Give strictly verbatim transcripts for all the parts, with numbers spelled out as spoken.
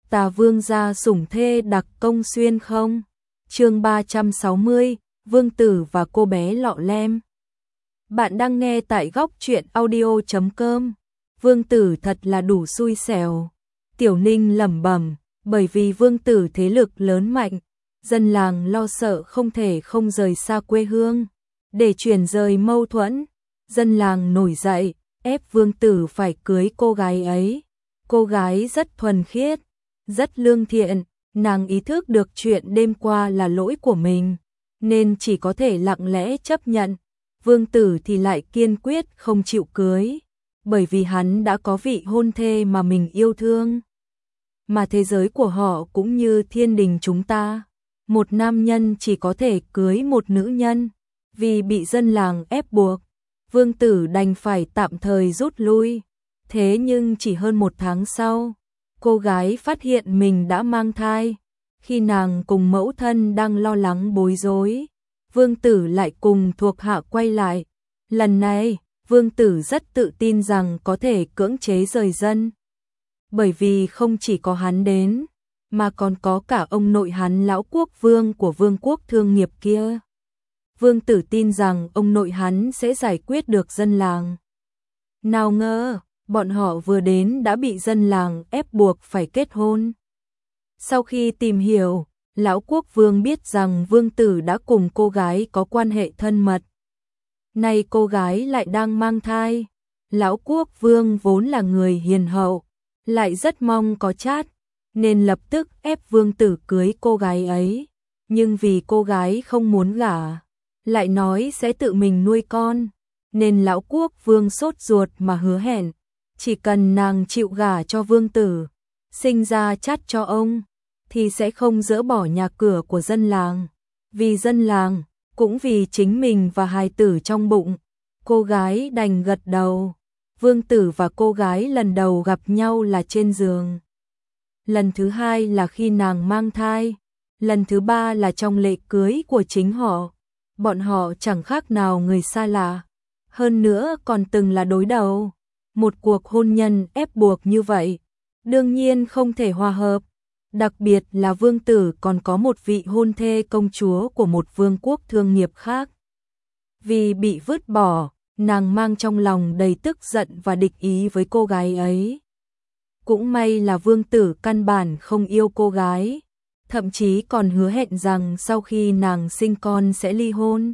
Tà vương gia sủng thê đặc công xuyên không? Chương ba trăm sáu mươi, Vương tử và cô bé lọ lem. Bạn đang nghe tại góc truyện audio chấm com. Vương tử thật là đủ xui xẻo. Tiểu Ninh lẩm bẩm, bởi vì vương tử thế lực lớn mạnh, dân làng lo sợ không thể không rời xa quê hương. Để chuyển rời mâu thuẫn, dân làng nổi dậy, ép vương tử phải cưới cô gái ấy. Cô gái rất thuần khiết, rất lương thiện, nàng ý thức được chuyện đêm qua là lỗi của mình, nên chỉ có thể lặng lẽ chấp nhận. Vương tử thì lại kiên quyết không chịu cưới, bởi vì hắn đã có vị hôn thê mà mình yêu thương. Mà thế giới của họ cũng như thiên đình chúng ta, một nam nhân chỉ có thể cưới một nữ nhân, vì bị dân làng ép buộc, vương tử đành phải tạm thời rút lui. Thế nhưng chỉ hơn một tháng sau, cô gái phát hiện mình đã mang thai. Khi nàng cùng mẫu thân đang lo lắng bối rối, vương tử lại cùng thuộc hạ quay lại. Lần này, vương tử rất tự tin rằng có thể cưỡng chế rời dân. Bởi vì không chỉ có hắn đến, mà còn có cả ông nội hắn lão quốc vương của vương quốc thương nghiệp kia. Vương tử tin rằng ông nội hắn sẽ giải quyết được dân làng. Nào ngờ, bọn họ vừa đến đã bị dân làng ép buộc phải kết hôn. Sau khi tìm hiểu, lão quốc vương biết rằng vương tử đã cùng cô gái có quan hệ thân mật. Nay cô gái lại đang mang thai. Lão quốc vương vốn là người hiền hậu, lại rất mong có chát, nên lập tức ép vương tử cưới cô gái ấy. Nhưng vì cô gái không muốn gả, lại nói sẽ tự mình nuôi con, nên lão quốc vương sốt ruột mà hứa hẹn, chỉ cần nàng chịu gả cho vương tử, sinh ra chát cho ông, thì sẽ không dỡ bỏ nhà cửa của dân làng. Vì dân làng, cũng vì chính mình và hài tử trong bụng, cô gái đành gật đầu. Vương tử và cô gái lần đầu gặp nhau là trên giường. Lần thứ hai là khi nàng mang thai. Lần thứ ba là trong lễ cưới của chính họ. Bọn họ chẳng khác nào người xa lạ. Hơn nữa còn từng là đối đầu. Một cuộc hôn nhân ép buộc như vậy, đương nhiên không thể hòa hợp. Đặc biệt là vương tử còn có một vị hôn thê công chúa của một vương quốc thương nghiệp khác. Vì bị vứt bỏ, nàng mang trong lòng đầy tức giận và địch ý với cô gái ấy. Cũng may là vương tử căn bản không yêu cô gái, thậm chí còn hứa hẹn rằng sau khi nàng sinh con sẽ ly hôn.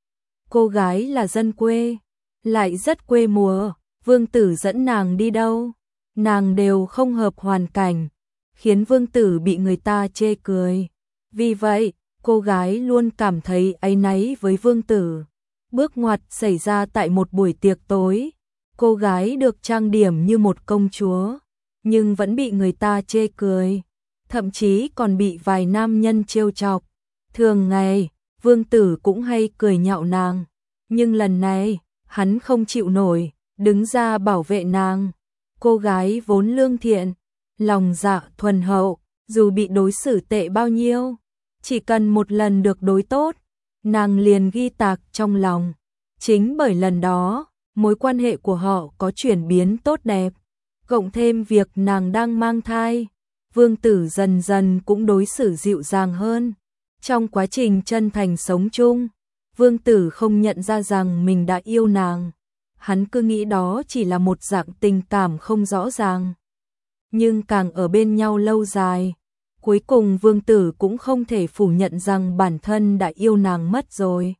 Cô gái là dân quê, lại rất quê mùa, vương tử dẫn nàng đi đâu, nàng đều không hợp hoàn cảnh, khiến vương tử bị người ta chê cười. Vì vậy, cô gái luôn cảm thấy áy náy với vương tử. Bước ngoặt xảy ra tại một buổi tiệc tối. Cô gái được trang điểm như một công chúa, nhưng vẫn bị người ta chê cười, thậm chí còn bị vài nam nhân trêu chọc. Thường ngày, vương tử cũng hay cười nhạo nàng, nhưng lần này, hắn không chịu nổi, đứng ra bảo vệ nàng. Cô gái vốn lương thiện, lòng dạ thuần hậu, dù bị đối xử tệ bao nhiêu, chỉ cần một lần được đối tốt, nàng liền ghi tạc trong lòng. Chính bởi lần đó, mối quan hệ của họ có chuyển biến tốt đẹp. Cộng thêm việc nàng đang mang thai, vương tử dần dần cũng đối xử dịu dàng hơn. Trong quá trình chân thành sống chung, vương tử không nhận ra rằng mình đã yêu nàng. Hắn cứ nghĩ đó chỉ là một dạng tình cảm không rõ ràng. Nhưng càng ở bên nhau lâu dài, cuối cùng vương tử cũng không thể phủ nhận rằng bản thân đã yêu nàng mất rồi.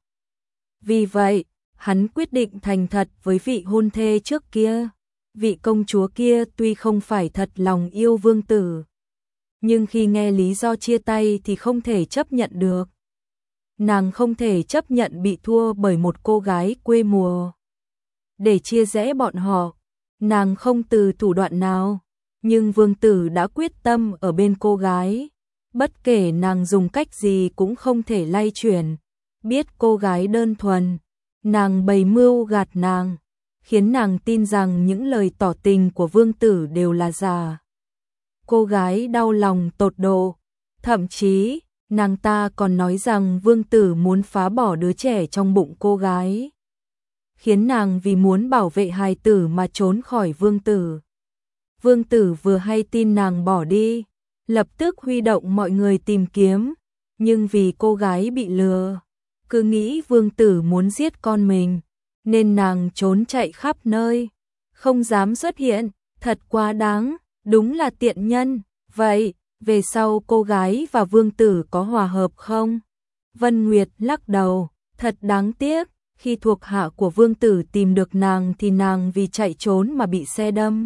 Vì vậy, hắn quyết định thành thật với vị hôn thê trước kia. Vị công chúa kia tuy không phải thật lòng yêu vương tử, nhưng khi nghe lý do chia tay thì không thể chấp nhận được. Nàng không thể chấp nhận bị thua bởi một cô gái quê mùa. Để chia rẽ bọn họ, nàng không từ thủ đoạn nào, nhưng vương tử đã quyết tâm ở bên cô gái. Bất kể nàng dùng cách gì cũng không thể lay chuyển. Biết cô gái đơn thuần, nàng bày mưu gạt nàng, khiến nàng tin rằng những lời tỏ tình của vương tử đều là giả. Cô gái đau lòng tột độ, thậm chí nàng ta còn nói rằng vương tử muốn phá bỏ đứa trẻ trong bụng cô gái, khiến nàng vì muốn bảo vệ hài tử mà trốn khỏi vương tử. Vương tử vừa hay tin nàng bỏ đi, lập tức huy động mọi người tìm kiếm, nhưng vì cô gái bị lừa, cứ nghĩ vương tử muốn giết con mình, nên nàng trốn chạy khắp nơi, không dám xuất hiện, thật quá đáng, đúng là tiện nhân. Vậy, về sau cô gái và vương tử có hòa hợp không? Vân Nguyệt lắc đầu, thật đáng tiếc, khi thuộc hạ của vương tử tìm được nàng thì nàng vì chạy trốn mà bị xe đâm.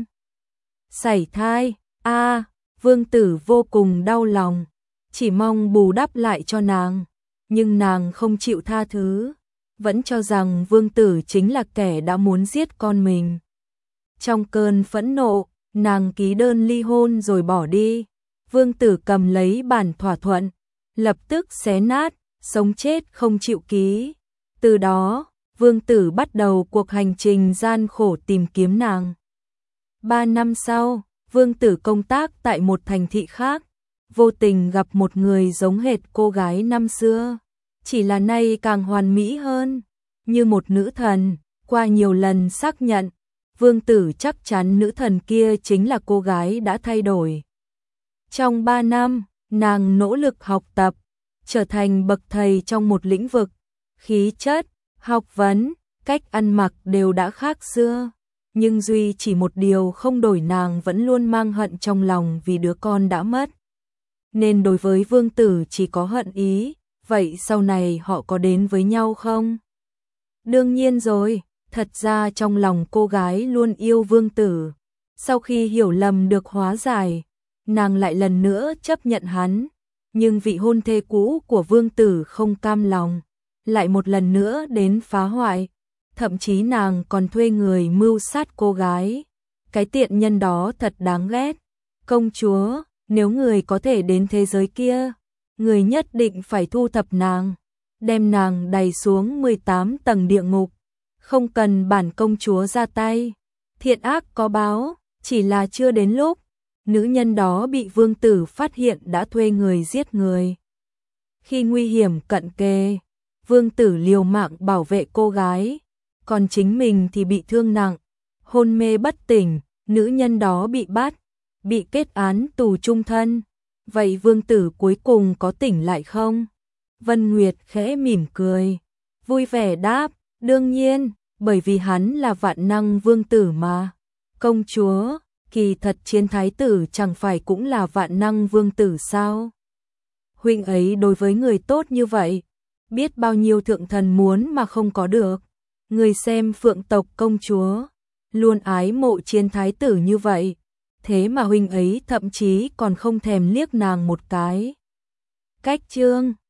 Sảy thai, a vương tử vô cùng đau lòng, chỉ mong bù đắp lại cho nàng, nhưng nàng không chịu tha thứ, vẫn cho rằng vương tử chính là kẻ đã muốn giết con mình. Trong cơn phẫn nộ, nàng ký đơn ly hôn rồi bỏ đi. Vương tử cầm lấy bản thỏa thuận, lập tức xé nát, sống chết không chịu ký. Từ đó, vương tử bắt đầu cuộc hành trình gian khổ tìm kiếm nàng. Ba năm sau, vương tử công tác tại một thành thị khác, vô tình gặp một người giống hệt cô gái năm xưa, chỉ là nay càng hoàn mỹ hơn, như một nữ thần. Qua nhiều lần xác nhận, vương tử chắc chắn nữ thần kia chính là cô gái đã thay đổi. Trong ba năm, nàng nỗ lực học tập, trở thành bậc thầy trong một lĩnh vực, khí chất, học vấn, cách ăn mặc đều đã khác xưa. Nhưng duy chỉ một điều không đổi, nàng vẫn luôn mang hận trong lòng vì đứa con đã mất. Nên đối với vương tử chỉ có hận ý, vậy sau này họ có đến với nhau không? Đương nhiên rồi, thật ra trong lòng cô gái luôn yêu vương tử. Sau khi hiểu lầm được hóa giải, nàng lại lần nữa chấp nhận hắn, nhưng vị hôn thê cũ của vương tử không cam lòng, lại một lần nữa đến phá hoại, thậm chí nàng còn thuê người mưu sát cô gái. Cái tiện nhân đó thật đáng ghét. Công chúa, nếu người có thể đến thế giới kia, người nhất định phải thu thập nàng, đem nàng đày xuống mười tám tầng địa ngục, không cần bản công chúa ra tay. Thiện ác có báo, chỉ là chưa đến lúc. Nữ nhân đó bị vương tử phát hiện đã thuê người giết người. Khi nguy hiểm cận kề, vương tử liều mạng bảo vệ cô gái, còn chính mình thì bị thương nặng, hôn mê bất tỉnh. Nữ nhân đó bị bắt, bị kết án tù chung thân. Vậy vương tử cuối cùng có tỉnh lại không? Vân Nguyệt khẽ mỉm cười, vui vẻ đáp, đương nhiên, bởi vì hắn là vạn năng vương tử mà. Công chúa, kỳ thật Chiến thái tử chẳng phải cũng là vạn năng vương tử sao? Huynh ấy đối với người tốt như vậy, biết bao nhiêu thượng thần muốn mà không có được. Người xem Phượng tộc công chúa, luôn ái mộ Chiến thái tử như vậy, thế mà huynh ấy thậm chí còn không thèm liếc nàng một cái. Cách chương